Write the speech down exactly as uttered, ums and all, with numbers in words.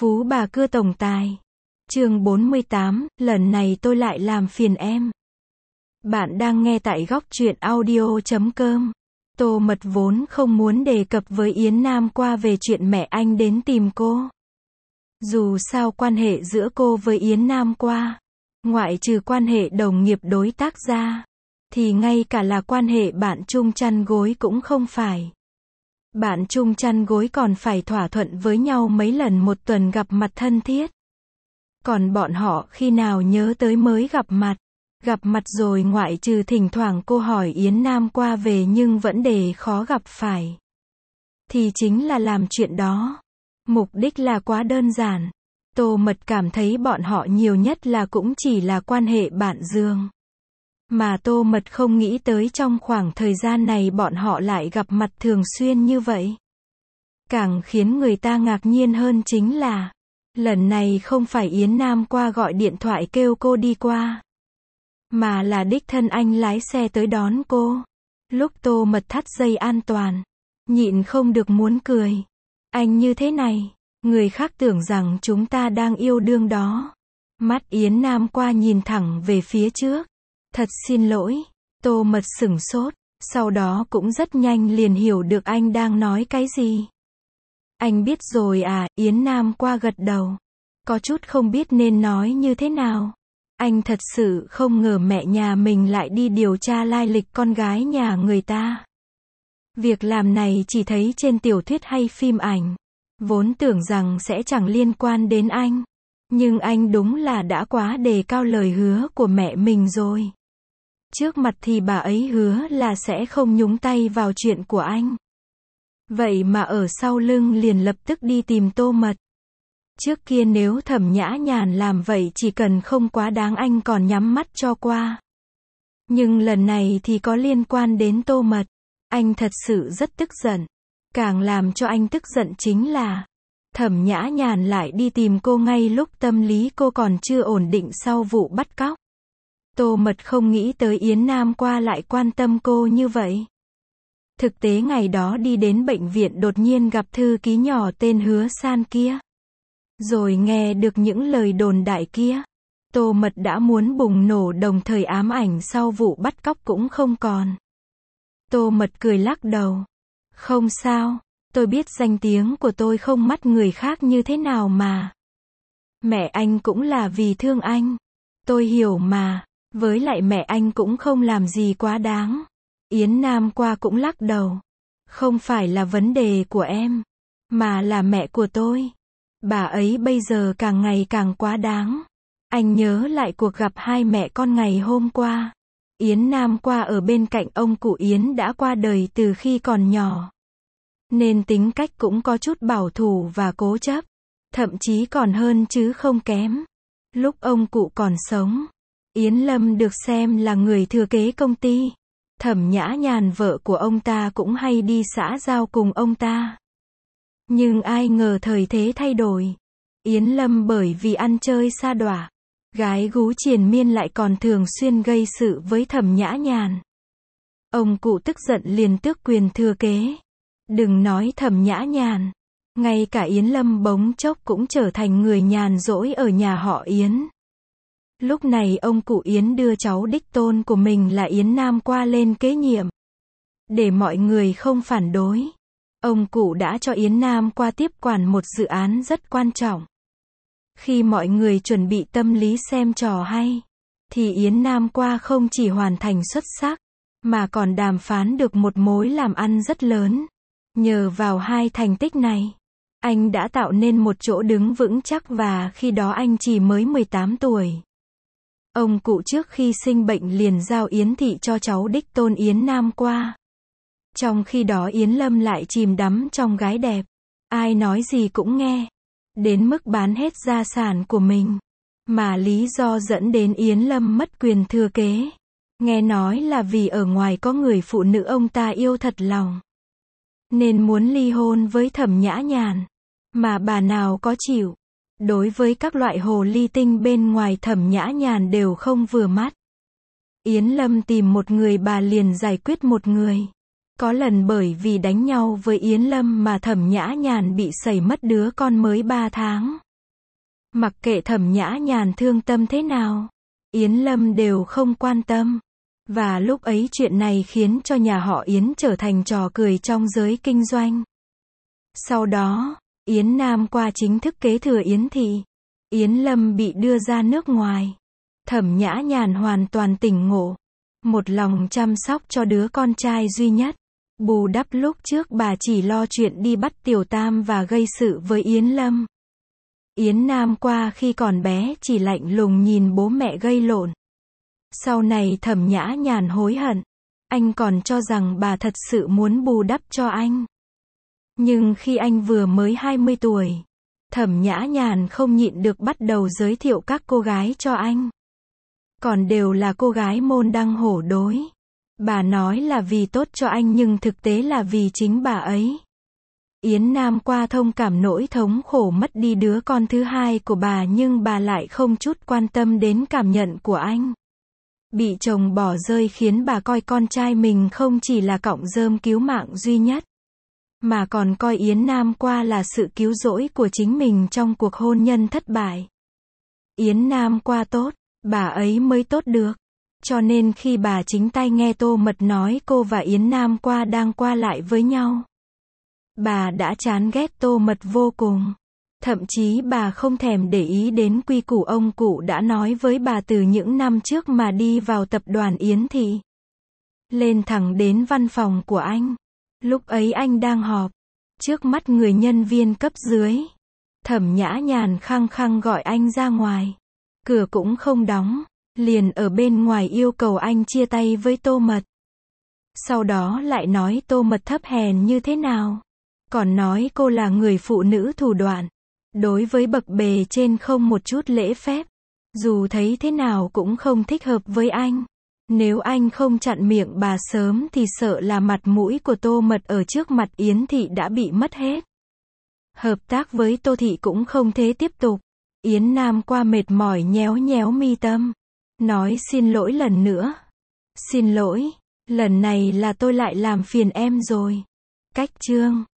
Phú bà cưa tổng tài. Chương bốn mươi tám, lần này tôi lại làm phiền em. Bạn đang nghe tại góc truyện audio chấm com. Tô Mật vốn không muốn đề cập với Yến Nam qua về chuyện mẹ anh đến tìm cô. Dù sao quan hệ giữa cô với Yến Nam qua, ngoại trừ quan hệ đồng nghiệp đối tác ra, thì ngay cả là quan hệ bạn chung chăn gối cũng không phải. Bạn chung chăn gối còn phải thỏa thuận với nhau mấy lần một tuần gặp mặt thân thiết. Còn bọn họ khi nào nhớ tới mới gặp mặt. Gặp mặt rồi ngoại trừ thỉnh thoảng cô hỏi Yến Nam qua về nhưng vấn đề khó gặp phải. Thì chính là làm chuyện đó. Mục đích là quá đơn giản. Tô Mật cảm thấy bọn họ nhiều nhất là cũng chỉ là quan hệ bạn giường. Mà Tô Mật không nghĩ tới trong khoảng thời gian này bọn họ lại gặp mặt thường xuyên như vậy. Càng khiến người ta ngạc nhiên hơn chính là, lần này không phải Yến Nam qua gọi điện thoại kêu cô đi qua, mà là đích thân anh lái xe tới đón cô. Lúc Tô Mật thắt dây an toàn, nhịn không được muốn cười. Anh như thế này, người khác tưởng rằng chúng ta đang yêu đương đó. Mắt Yến Nam qua nhìn thẳng về phía trước. Thật xin lỗi. Tô Mật sửng sốt, sau đó cũng rất nhanh liền hiểu được anh đang nói cái gì. Anh biết rồi à, Yến Nam qua gật đầu. Có chút không biết nên nói như thế nào. Anh thật sự không ngờ mẹ nhà mình lại đi điều tra lai lịch con gái nhà người ta. Việc làm này chỉ thấy trên tiểu thuyết hay phim ảnh. Vốn tưởng rằng sẽ chẳng liên quan đến anh. Nhưng anh đúng là đã quá đề cao lời hứa của mẹ mình rồi. Trước mặt thì bà ấy hứa là sẽ không nhúng tay vào chuyện của anh. Vậy mà ở sau lưng liền lập tức đi tìm Tô Mật. Trước kia nếu Thẩm Nhã Nhàn làm vậy chỉ cần không quá đáng anh còn nhắm mắt cho qua. Nhưng lần này thì có liên quan đến Tô Mật. Anh thật sự rất tức giận. Càng làm cho anh tức giận chính là, Thẩm Nhã Nhàn lại đi tìm cô ngay lúc tâm lý cô còn chưa ổn định sau vụ bắt cóc. Tô Mật không nghĩ tới Yến Nam qua lại quan tâm cô như vậy. Thực tế ngày đó đi đến bệnh viện đột nhiên gặp thư ký nhỏ tên Hứa San kia. Rồi nghe được những lời đồn đại kia. Tô Mật đã muốn bùng nổ, đồng thời ám ảnh sau vụ bắt cóc cũng không còn. Tô Mật cười lắc đầu. Không sao, tôi biết danh tiếng của tôi không mắt người khác như thế nào mà. Mẹ anh cũng là vì thương anh. Tôi hiểu mà. Với lại mẹ anh cũng không làm gì quá đáng. Yến Nam qua cũng lắc đầu. Không phải là vấn đề của em, mà là mẹ của tôi. Bà ấy bây giờ càng ngày càng quá đáng. Anh nhớ lại cuộc gặp hai mẹ con ngày hôm qua. Yến Nam qua ở bên cạnh ông cụ Yến đã qua đời từ khi còn nhỏ. Nên tính cách cũng có chút bảo thủ và cố chấp. Thậm chí còn hơn chứ không kém. Lúc ông cụ còn sống, Yến Lâm được xem là người thừa kế công ty. Thẩm Nhã Nhàn vợ của ông ta cũng hay đi xã giao cùng ông ta. Nhưng ai ngờ thời thế thay đổi. Yến Lâm bởi vì ăn chơi sa đọa, gái gú triền miên lại còn thường xuyên gây sự với Thẩm Nhã Nhàn. Ông cụ tức giận liền tước quyền thừa kế. Đừng nói Thẩm Nhã Nhàn, ngay cả Yến Lâm bỗng chốc cũng trở thành người nhàn rỗi ở nhà họ Yến. Lúc này ông cụ Yến đưa cháu đích tôn của mình là Yến Nam qua lên kế nhiệm. Để mọi người không phản đối, ông cụ đã cho Yến Nam qua tiếp quản một dự án rất quan trọng. Khi mọi người chuẩn bị tâm lý xem trò hay, thì Yến Nam qua không chỉ hoàn thành xuất sắc, mà còn đàm phán được một mối làm ăn rất lớn. Nhờ vào hai thành tích này, anh đã tạo nên một chỗ đứng vững chắc và khi đó anh chỉ mới mười tám tuổi. Ông cụ trước khi sinh bệnh liền giao Yến thị cho cháu đích tôn Yến Nam qua. Trong khi đó Yến Lâm lại chìm đắm trong gái đẹp. Ai nói gì cũng nghe. Đến mức bán hết gia sản của mình. Mà lý do dẫn đến Yến Lâm mất quyền thừa kế, nghe nói là vì ở ngoài có người phụ nữ ông ta yêu thật lòng. Nên muốn ly hôn với Thẩm Nhã Nhàn. Mà bà nào có chịu. Đối với các loại hồ ly tinh bên ngoài Thẩm Nhã Nhàn đều không vừa mắt. Yến Lâm tìm một người bà liền giải quyết một người. Có lần bởi vì đánh nhau với Yến Lâm mà Thẩm Nhã Nhàn bị sẩy mất đứa con mới ba tháng. Mặc kệ Thẩm Nhã Nhàn thương tâm thế nào, Yến Lâm đều không quan tâm. Và lúc ấy chuyện này khiến cho nhà họ Yến trở thành trò cười trong giới kinh doanh. Sau đó, Yến Nam qua chính thức kế thừa Yến thị. Yến Lâm bị đưa ra nước ngoài. Thẩm Nhã Nhàn hoàn toàn tỉnh ngộ. Một lòng chăm sóc cho đứa con trai duy nhất. Bù đắp lúc trước bà chỉ lo chuyện đi bắt Tiểu Tam và gây sự với Yến Lâm. Yến Nam qua khi còn bé chỉ lạnh lùng nhìn bố mẹ gây lộn. Sau này Thẩm Nhã Nhàn hối hận. Anh còn cho rằng bà thật sự muốn bù đắp cho anh. Nhưng khi anh vừa mới hai mươi tuổi, Thẩm Nhã Nhàn không nhịn được bắt đầu giới thiệu các cô gái cho anh. Còn đều là cô gái môn đăng hổ đối. Bà nói là vì tốt cho anh nhưng thực tế là vì chính bà ấy. Yến Nam qua thông cảm nỗi thống khổ mất đi đứa con thứ hai của bà nhưng bà lại không chút quan tâm đến cảm nhận của anh. Bị chồng bỏ rơi khiến bà coi con trai mình không chỉ là cọng rơm cứu mạng duy nhất, mà còn coi Yến Nam qua là sự cứu rỗi của chính mình trong cuộc hôn nhân thất bại. Yến Nam qua tốt, bà ấy mới tốt được. Cho nên khi bà chính tay nghe Tô Mật nói cô và Yến Nam qua đang qua lại với nhau, bà đã chán ghét Tô Mật vô cùng. Thậm chí bà không thèm để ý đến quy củ ông cụ đã nói với bà từ những năm trước mà đi vào tập đoàn Yến thị. Lên thẳng đến văn phòng của anh. Lúc ấy anh đang họp, trước mắt người nhân viên cấp dưới. Thẩm Nhã Nhàn khăng khăng gọi anh ra ngoài. Cửa cũng không đóng, liền ở bên ngoài yêu cầu anh chia tay với Tô Mật. Sau đó lại nói Tô Mật thấp hèn như thế nào. Còn nói cô là người phụ nữ thủ đoạn. Đối với bậc bề trên không một chút lễ phép. Dù thấy thế nào cũng không thích hợp với anh. Nếu anh không chặn miệng bà sớm thì sợ là mặt mũi của Tô Mật ở trước mặt Yến thị đã bị mất hết. Hợp tác với Tô thị cũng không thể tiếp tục. Yến Nam qua mệt mỏi nhéo nhéo mi tâm. Nói xin lỗi lần nữa. Xin lỗi, lần này là tôi lại làm phiền em rồi. Cách chương